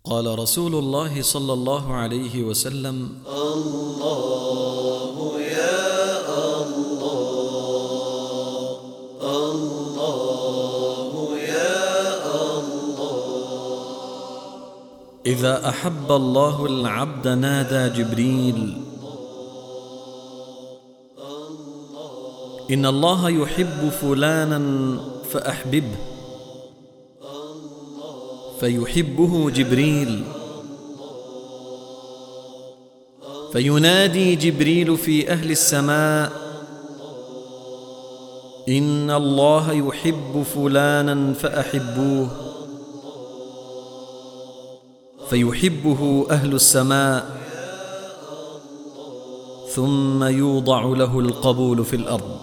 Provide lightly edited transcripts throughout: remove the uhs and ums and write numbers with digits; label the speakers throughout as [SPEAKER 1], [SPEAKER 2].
[SPEAKER 1] قال رسول الله صلى الله عليه وسلم:
[SPEAKER 2] الله يا الله، الله يا الله.
[SPEAKER 1] إذا أحب الله العبد نادى جبريل: إن الله يحب فلانا فأحببه، فيحبه جبريل، فينادي جبريل في أهل السماء: إن الله يحب فلانا فأحبوه، فيحبه أهل السماء، ثم يوضع له القبول في الأرض.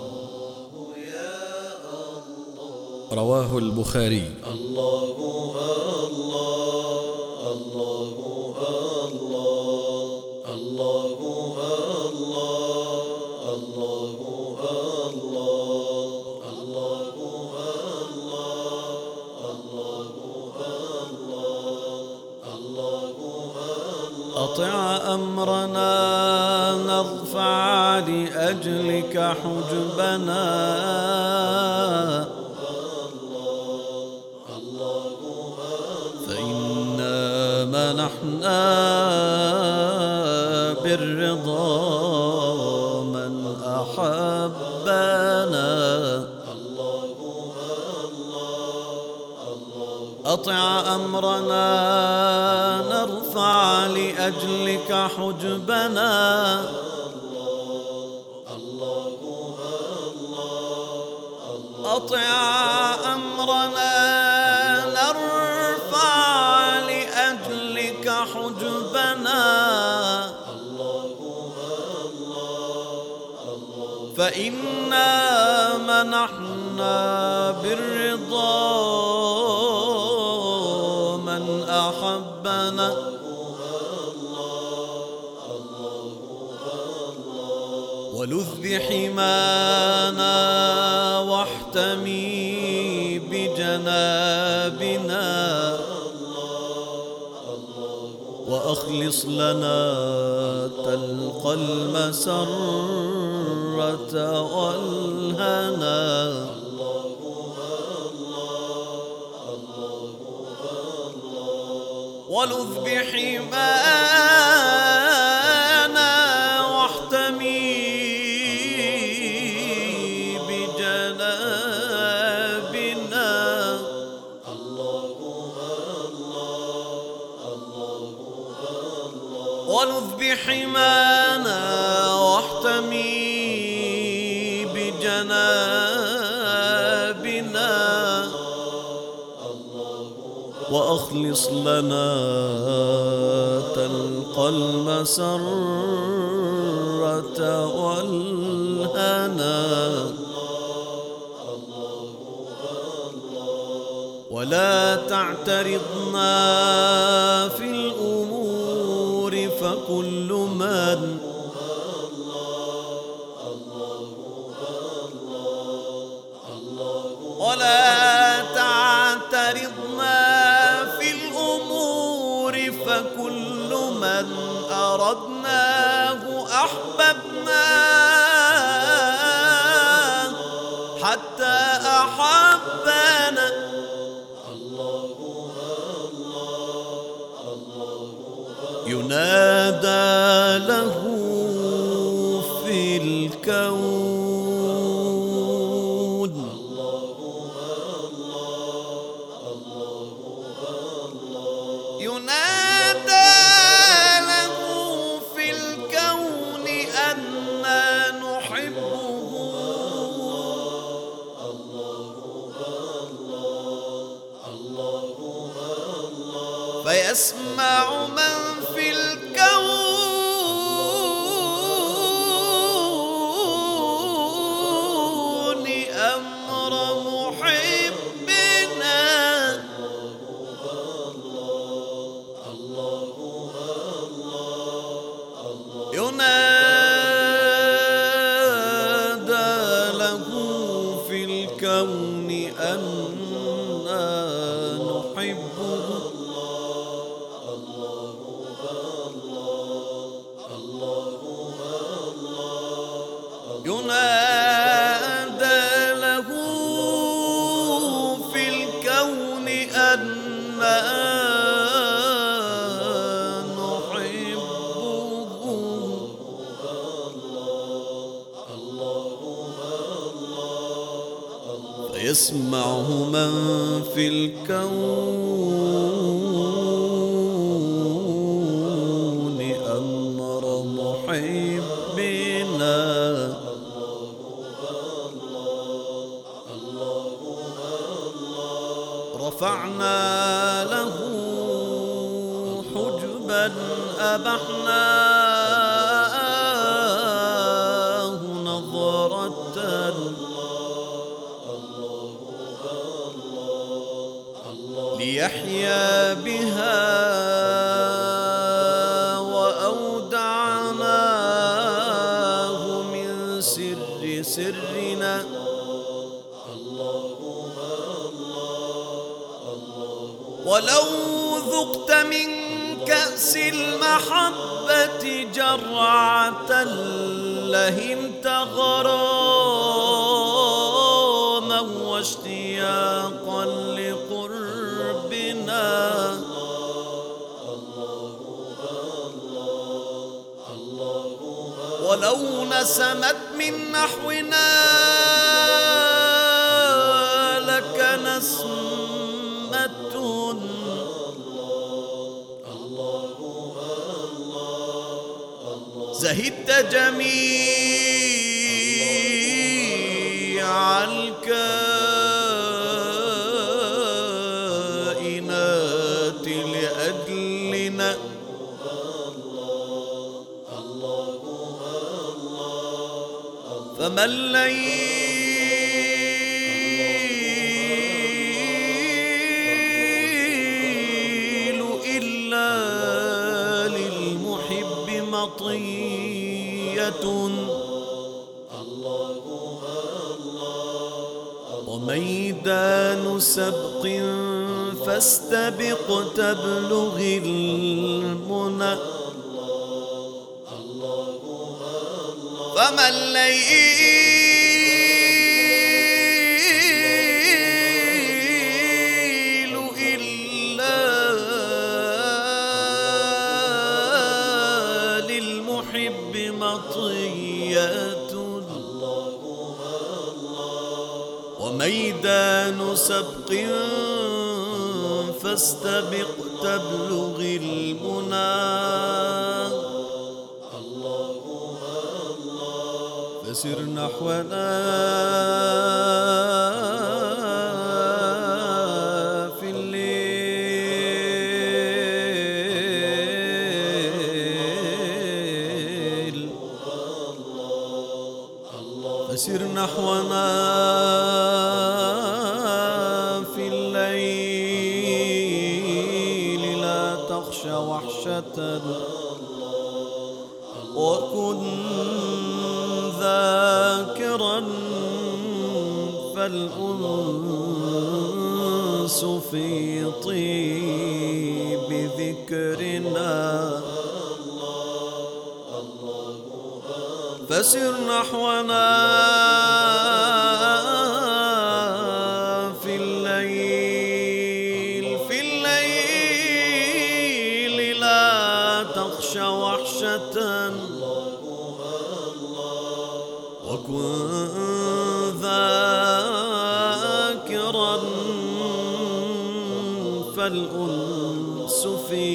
[SPEAKER 1] رواه البخاري.
[SPEAKER 2] الله الله الله الله الله الله
[SPEAKER 1] أطع أمرنا نرفع لأجلك حجبنا، فإنا منحنا بالرضا من أحبنا. أطع أمرنا نرفع لأجلك حجبنا، أطع أمرنا نرفع لأجلك حجبنا، فإنا منحنا بالرضا من أحبنا. ولذ بحمانا واحتمي بجنابنا، وأخلص لنا تلقى المسرة والهنا. ولذ بحمانا واحتمي بجنابنا، ولذ بحمانا واحتمي بجنابنا، وأخلص لنا تلقى المسرة والهنا. ولا تعترضنا في الأمور فكل من ولا تعترضنا في الأمور فكل من أردناه أحببناه حتى أحبنا. ينادى له في الكون: ينادى له في الكون أننا نحبه، فيسمع من في الكون أمر محبنا. ينادى له في الكون أننا نحبه، فيسمعه من في الكون أمر محبنا. رفعنا له حجبا أبحناه نظرة ليحيا بها وأودعناه من سر سرنا. ولو ذقت من كأس المحبة جرعة لهمت غراما واشتياقا لقربنا. ولو نسمت من نحونا لك نسمة زهدت جميع الكائنات لأجلنا. فما الليل إلا للمحب مطية وميدان سبق فاستبق تبلغ المنى. فما الليل إلا للمحب مطية وميدان سبق فاستبق تبلغ المنى. فسر نحونا في الليل. فسر نحونا في الليل لا تخشى وحشة وكن ذاكرا فالأنس في طيب ذكرنا. فسر نحونا في الليل لا تخشى وحشة وكن ذاكرا فالأنس في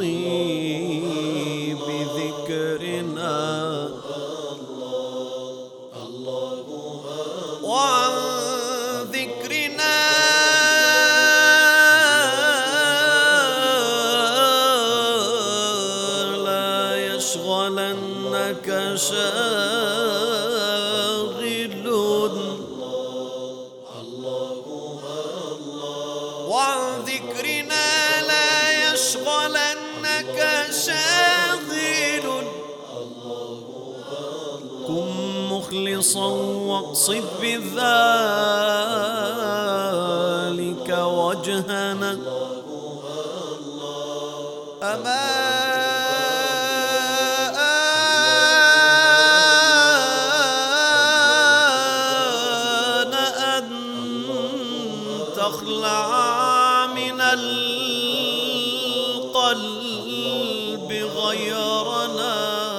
[SPEAKER 1] طيب ذكرنا. وعن ذكرنا لا يشغلنك شاغل. وعن ذكرنا لا يشغلنك شاغل. كن مخلصا واقصد بذلك وجهنا. أما أن تخلع من القلب غيرنا.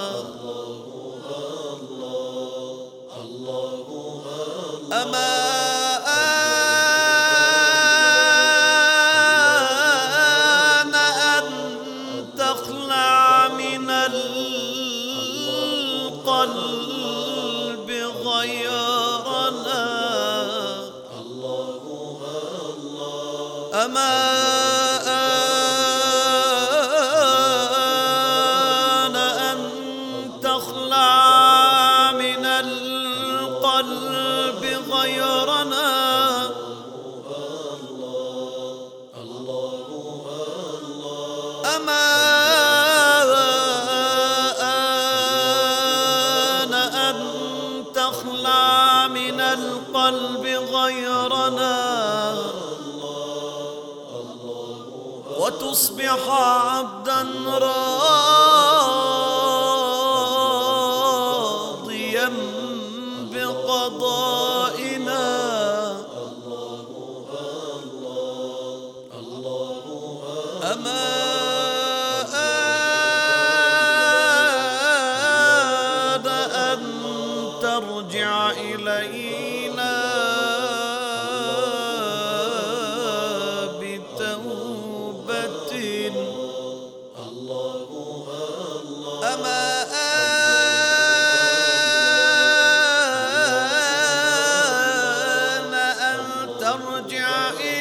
[SPEAKER 1] أما آن أن تخلع من القلب غيرنا. أما آن أن تخلع من القلب غيرنا. أما آن أن تخلع من القلب غيرنا وتصبح عبدا راضيا بقضائنا. أما آن أن ترجع إلينا بتوبة. أما آن أن ترجع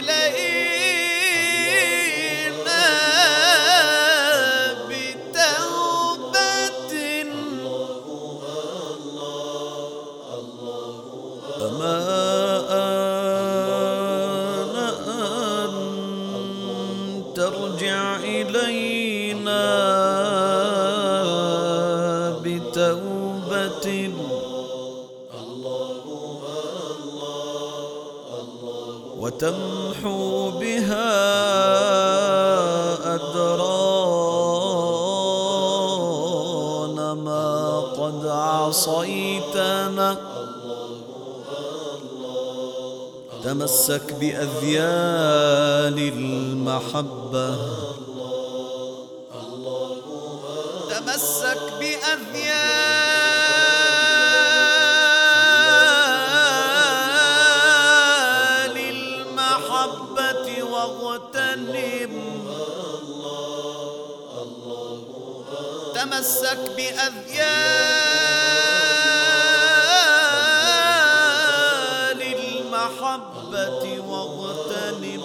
[SPEAKER 1] إلينا بتوبة. أما آن أن ترجع إلينا بتوبة وتمحو بها أدران ما قد عصيتنا. تمسك بأذيال المحبة. تمسك بأذيال المحبة واغتنم. تمسك بأذيال المحبة واغتنم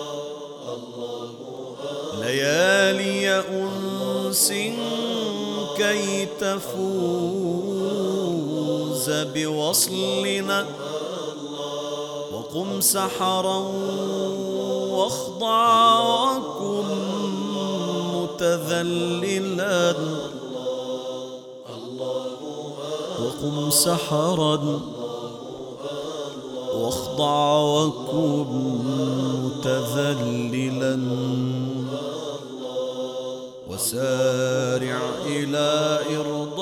[SPEAKER 1] ليالي أنس كي تفوز بوصلنا. وقم سحرا واخضع وكن متذللا. وقم سحرا واخضع وكن متذللا وسارع إلى إرضاء